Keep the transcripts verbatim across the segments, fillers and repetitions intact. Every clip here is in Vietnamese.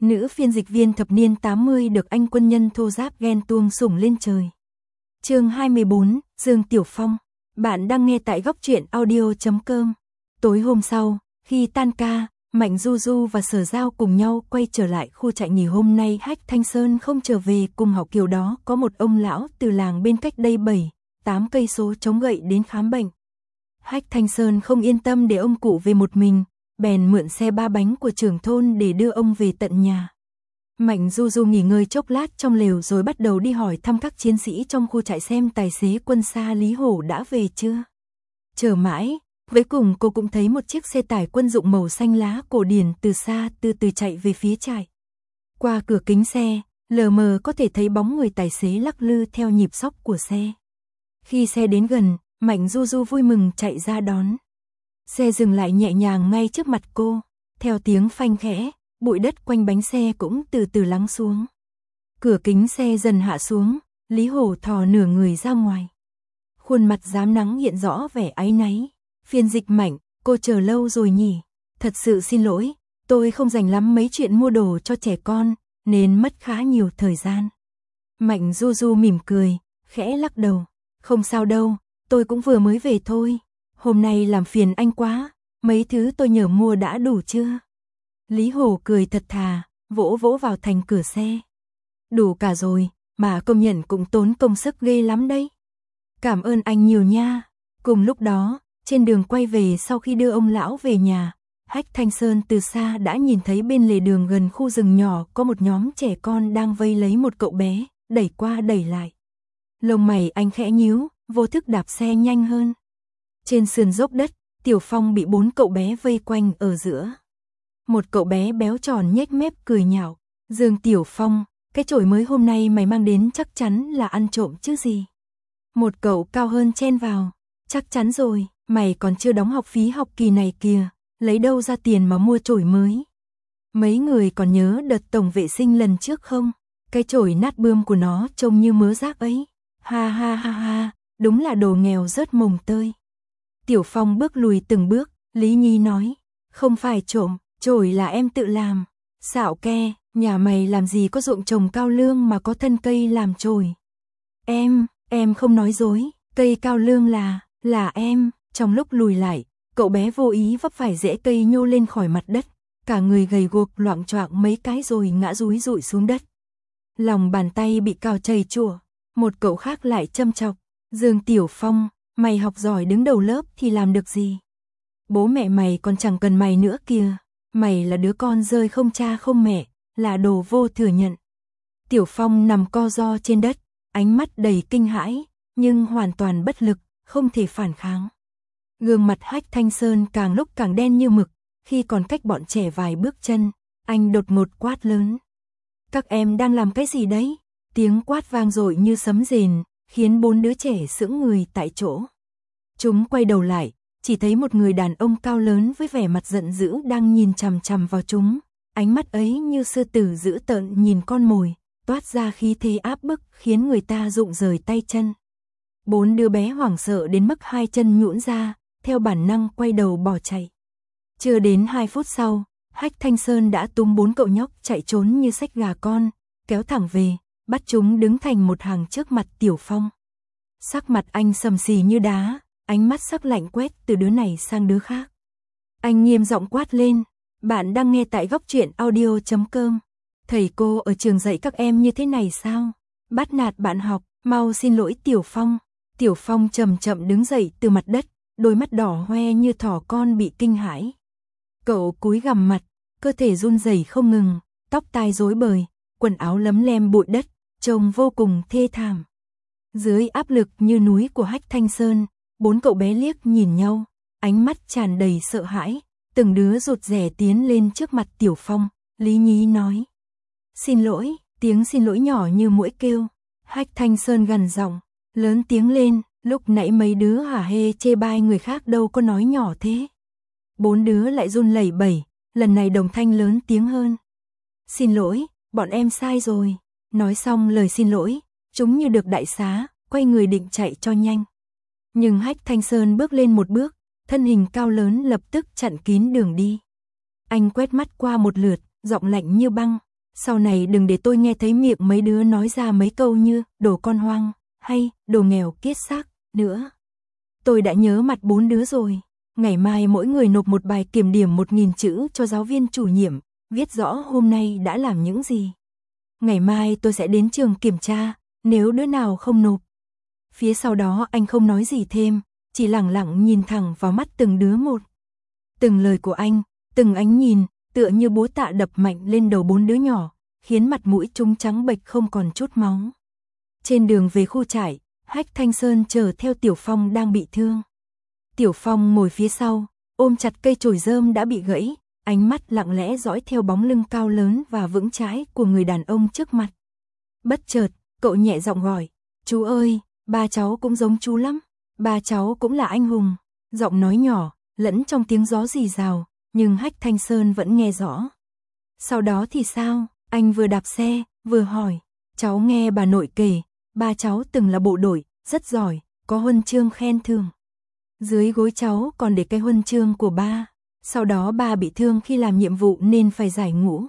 Nữ phiên dịch viên thập niên tám mươi được anh quân nhân thô giáp ghen tuông sủng lên trời. Chương hai mươi bốn, Dương Tiểu Phong. Bạn đang nghe tại góc truyện audio chấm com. Tối hôm sau, khi tan ca, Mạnh Du Du và Sở Giao cùng nhau quay trở lại khu trại nghỉ. Hôm nay Hách Thanh Sơn không trở về cùng Học Kiều, đó có một ông lão từ làng bên cách đây bảy, tám cây số chống gậy đến khám bệnh. Hách Thanh Sơn không yên tâm để ông cụ về một mình, bèn mượn xe ba bánh của trưởng thôn để đưa ông về tận nhà. Mạnh Du Du nghỉ ngơi chốc lát trong lều rồi bắt đầu đi hỏi thăm các chiến sĩ trong khu trại xem tài xế quân xa Lý Hổ đã về chưa. Chờ mãi, cuối cùng cô cũng thấy một chiếc xe tải quân dụng màu xanh lá cổ điển từ xa từ từ chạy về phía trại. Qua cửa kính xe, lờ mờ có thể thấy bóng người tài xế lắc lư theo nhịp xóc của xe. Khi xe đến gần, Mạnh Du Du vui mừng chạy ra đón. Xe dừng lại nhẹ nhàng ngay trước mặt cô, theo tiếng phanh khẽ, bụi đất quanh bánh xe cũng từ từ lắng xuống. Cửa kính xe dần hạ xuống, Lý Hổ thò nửa người ra ngoài. Khuôn mặt rám nắng hiện rõ vẻ áy náy. Phiên dịch Mạnh, cô chờ lâu rồi nhỉ? Thật sự xin lỗi, tôi không rành lắm mấy chuyện mua đồ cho trẻ con, nên mất khá nhiều thời gian. Mạnh Du Du mỉm cười, khẽ lắc đầu. Không sao đâu, tôi cũng vừa mới về thôi. Hôm nay làm phiền anh quá, mấy thứ tôi nhờ mua đã đủ chưa? Lý Hổ cười thật thà, vỗ vỗ vào thành cửa xe. Đủ cả rồi, mà công nhận cũng tốn công sức ghê lắm đấy. Cảm ơn anh nhiều nha. Cùng lúc đó, trên đường quay về sau khi đưa ông lão về nhà, Hách Thanh Sơn từ xa đã nhìn thấy bên lề đường gần khu rừng nhỏ có một nhóm trẻ con đang vây lấy một cậu bé, đẩy qua đẩy lại. Lông mày anh khẽ nhíu, vô thức đạp xe nhanh hơn. Trên sườn dốc đất, Tiểu Phong bị bốn cậu bé vây quanh ở giữa. Một cậu bé béo tròn nhếch mép cười nhạo. Dương Tiểu Phong, cái chổi mới hôm nay mày mang đến chắc chắn là ăn trộm chứ gì. Một cậu cao hơn chen vào. Chắc chắn rồi, mày còn chưa đóng học phí học kỳ này kìa, lấy đâu ra tiền mà mua chổi mới. Mấy người còn nhớ đợt tổng vệ sinh lần trước không? Cái chổi nát bươm của nó trông như mớ rác ấy. Ha ha ha ha, đúng là đồ nghèo rớt mồng tơi. Tiểu Phong bước lùi từng bước, Lý Nhi nói, không phải trộm, chổi là em tự làm. Xạo ke, nhà mày làm gì có ruộng trồng cao lương mà có thân cây làm chổi. Em, em không nói dối, cây cao lương là, là em. Trong lúc lùi lại, cậu bé vô ý vấp phải rễ cây nhô lên khỏi mặt đất, cả người gầy guộc loạng choạng mấy cái rồi ngã rúi rụi xuống đất. Lòng bàn tay bị cào chảy chùa, một cậu khác lại châm chọc, Dương Tiểu Phong, mày học giỏi đứng đầu lớp thì làm được gì? Bố mẹ mày còn chẳng cần mày nữa kìa, mày là đứa con rơi không cha không mẹ, là đồ vô thừa nhận. Tiểu Phong nằm co ro trên đất, ánh mắt đầy kinh hãi, nhưng hoàn toàn bất lực, không thể phản kháng. Gương mặt Hách Thanh Sơn càng lúc càng đen như mực, khi còn cách bọn trẻ vài bước chân, anh đột ngột quát lớn. Các em đang làm cái gì đấy? Tiếng quát vang dội như sấm rền, khiến bốn đứa trẻ sững người tại chỗ. Chúng quay đầu lại, chỉ thấy một người đàn ông cao lớn với vẻ mặt giận dữ đang nhìn chằm chằm vào chúng. Ánh mắt ấy như sư tử dữ tợn nhìn con mồi, toát ra khí thế áp bức khiến người ta rụng rời tay chân. Bốn đứa bé hoảng sợ đến mức hai chân nhũn ra, theo bản năng quay đầu bỏ chạy. Chưa đến hai phút sau, Hách Thanh Sơn đã túm bốn cậu nhóc chạy trốn như xách gà con, kéo thẳng về, bắt chúng đứng thành một hàng trước mặt Tiểu Phong. Sắc mặt anh sầm xì như đá, ánh mắt sắc lạnh quét từ đứa này sang đứa khác. Anh nghiêm giọng quát lên, bạn đang nghe tại góc truyện audio chấm com. Thầy cô ở trường dạy các em như thế này sao? Bắt nạt bạn học, mau xin lỗi Tiểu Phong. Tiểu Phong chậm chậm đứng dậy từ mặt đất, đôi mắt đỏ hoe như thỏ con bị kinh hãi. Cậu cúi gằm mặt, cơ thể run rẩy không ngừng, tóc tai rối bời, quần áo lấm lem bụi đất, trông vô cùng thê thảm. Dưới áp lực như núi của Hách Thanh Sơn, bốn cậu bé liếc nhìn nhau, ánh mắt tràn đầy sợ hãi, từng đứa rụt rè tiến lên trước mặt Tiểu Phong. Lý Nhi nói, xin lỗi, tiếng xin lỗi nhỏ như muỗi kêu. Hách Thanh Sơn gằn giọng, lớn tiếng lên, lúc nãy mấy đứa hả hê chê bai người khác đâu có nói nhỏ thế. Bốn đứa lại run lẩy bẩy, lần này đồng thanh lớn tiếng hơn. Xin lỗi, bọn em sai rồi. Nói xong lời xin lỗi, chúng như được đại xá, quay người định chạy cho nhanh. Nhưng Hách Thanh Sơn bước lên một bước, thân hình cao lớn lập tức chặn kín đường đi. Anh quét mắt qua một lượt, giọng lạnh như băng, Sau này đừng để tôi nghe thấy miệng mấy đứa nói ra mấy câu như đồ con hoang hay đồ nghèo kiết xác nữa. Tôi đã nhớ mặt bốn đứa rồi. Ngày mai mỗi người nộp một bài kiểm điểm một nghìn chữ cho giáo viên chủ nhiệm, viết rõ hôm nay đã làm những gì. Ngày mai tôi sẽ đến trường kiểm tra, nếu đứa nào không nộp. Phía sau đó anh không nói gì thêm, chỉ lẳng lặng nhìn thẳng vào mắt từng đứa một. Từng lời của anh, từng ánh nhìn, tựa như búa tạ đập mạnh lên đầu bốn đứa nhỏ, khiến mặt mũi chúng trắng bệch không còn chút máu. Trên đường về khu trại, Hách Thanh Sơn chờ theo Tiểu Phong đang bị thương. Tiểu Phong ngồi phía sau, ôm chặt cây chổi rơm đã bị gãy, ánh mắt lặng lẽ dõi theo bóng lưng cao lớn và vững chãi của người đàn ông trước mặt. Bất chợt, cậu nhẹ giọng gọi, chú ơi, ba cháu cũng giống chú lắm, ba cháu cũng là anh hùng. Giọng nói nhỏ, lẫn trong tiếng gió rì rào, nhưng Hách Thanh Sơn vẫn nghe rõ. Sau đó thì sao? Anh vừa đạp xe, vừa hỏi, cháu nghe bà nội kể, ba cháu từng là bộ đội, rất giỏi, có huân chương khen thưởng. Dưới gối cháu còn để cái huân chương của ba. Sau đó ba bị thương khi làm nhiệm vụ nên phải giải ngũ.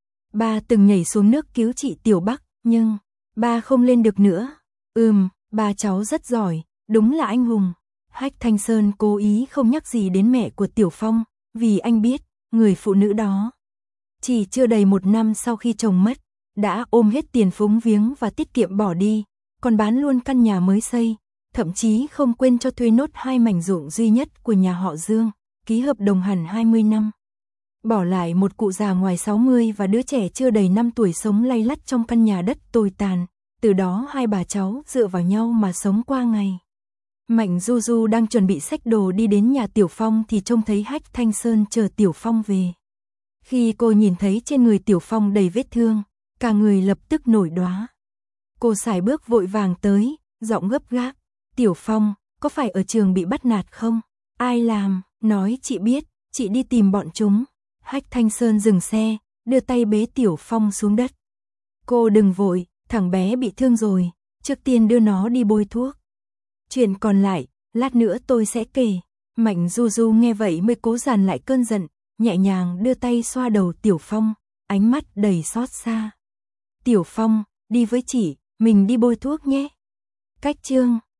Ba từng nhảy xuống nước cứu chị Tiểu Bắc, nhưng ba không lên được nữa. Ừm, ba cháu rất giỏi, đúng là anh hùng. Hách Thanh Sơn cố ý không nhắc gì đến mẹ của Tiểu Phong, vì anh biết, người phụ nữ đó chỉ chưa đầy một năm sau khi chồng mất, đã ôm hết tiền phúng viếng và tiết kiệm bỏ đi, còn bán luôn căn nhà mới xây, thậm chí không quên cho thuê nốt hai mảnh ruộng duy nhất của nhà họ Dương, ký hợp đồng hẳn hai mươi năm. Bỏ lại một cụ già ngoài sáu mươi và đứa trẻ chưa đầy năm tuổi sống lay lắt trong căn nhà đất tồi tàn, từ đó hai bà cháu dựa vào nhau mà sống qua ngày. Mạnh Du Du đang chuẩn bị xách đồ đi đến nhà Tiểu Phong thì trông thấy Hách Thanh Sơn chờ Tiểu Phong về. Khi cô nhìn thấy trên người Tiểu Phong đầy vết thương, cả người lập tức nổi đoá. Cô sải bước vội vàng tới, giọng gấp gáp, Tiểu Phong, có phải ở trường bị bắt nạt không? Ai làm? Nói chị biết, chị đi tìm bọn chúng. Hách Thanh Sơn dừng xe, đưa tay bế Tiểu Phong xuống đất. Cô đừng vội, thằng bé bị thương rồi, trước tiên đưa nó đi bôi thuốc. Chuyện còn lại, lát nữa tôi sẽ kể. Mạnh Du Du nghe vậy mới cố dàn lại cơn giận, nhẹ nhàng đưa tay xoa đầu Tiểu Phong, ánh mắt đầy xót xa. Tiểu Phong, đi với chị, mình đi bôi thuốc nhé. Cách chương